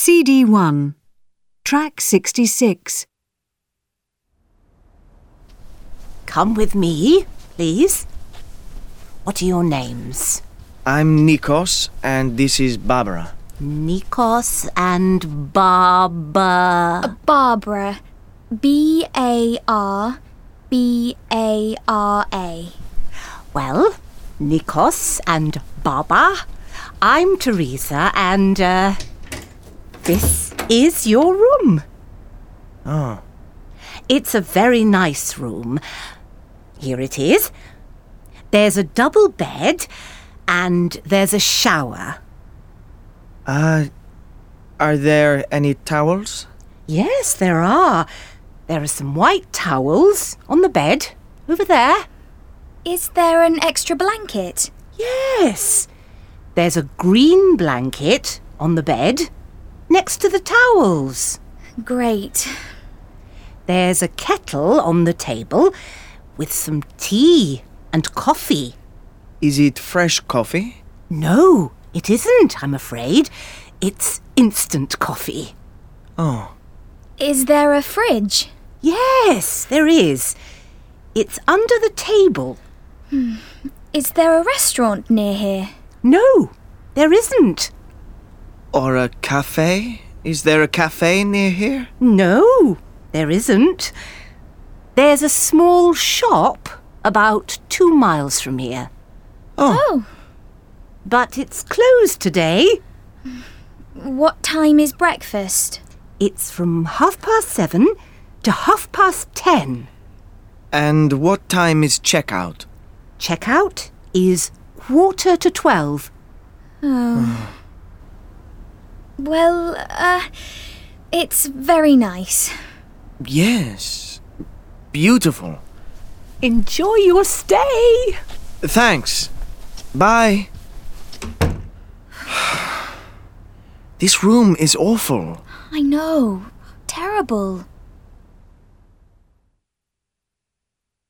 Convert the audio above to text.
CD1, Track 66. Come with me, please. What are your names? I'm Nikos, and this is Barbara. Nikos and Barbara. Barbara. B-A-R-B-A-R-A. Well, Nikos and Barbara. I'm Teresa, and this is your room. Oh. It's a very nice room. Here it is. There's a double bed and there's a shower. Are there any towels? Yes, there are. There are some white towels on the bed over there. Is there an extra blanket? Yes. There's a green blanket on the bed next to the towels. Great. There's a kettle on the table with some tea and coffee. Is it fresh coffee? No, it isn't, I'm afraid. It's instant coffee. Oh. Is there a fridge? Yes, there is. It's under the table. Is there a restaurant near here? No, there isn't. Or a cafe? Is there a cafe near here? No, there isn't. There's a small shop about 2 miles from here. Oh. But it's closed today. What time is breakfast? It's from 7:30 to 10:30. And what time is checkout? Checkout is 11:45. Oh. Well, it's very nice. Yes. Beautiful. Enjoy your stay. Thanks. Bye. This room is awful. I know. Terrible.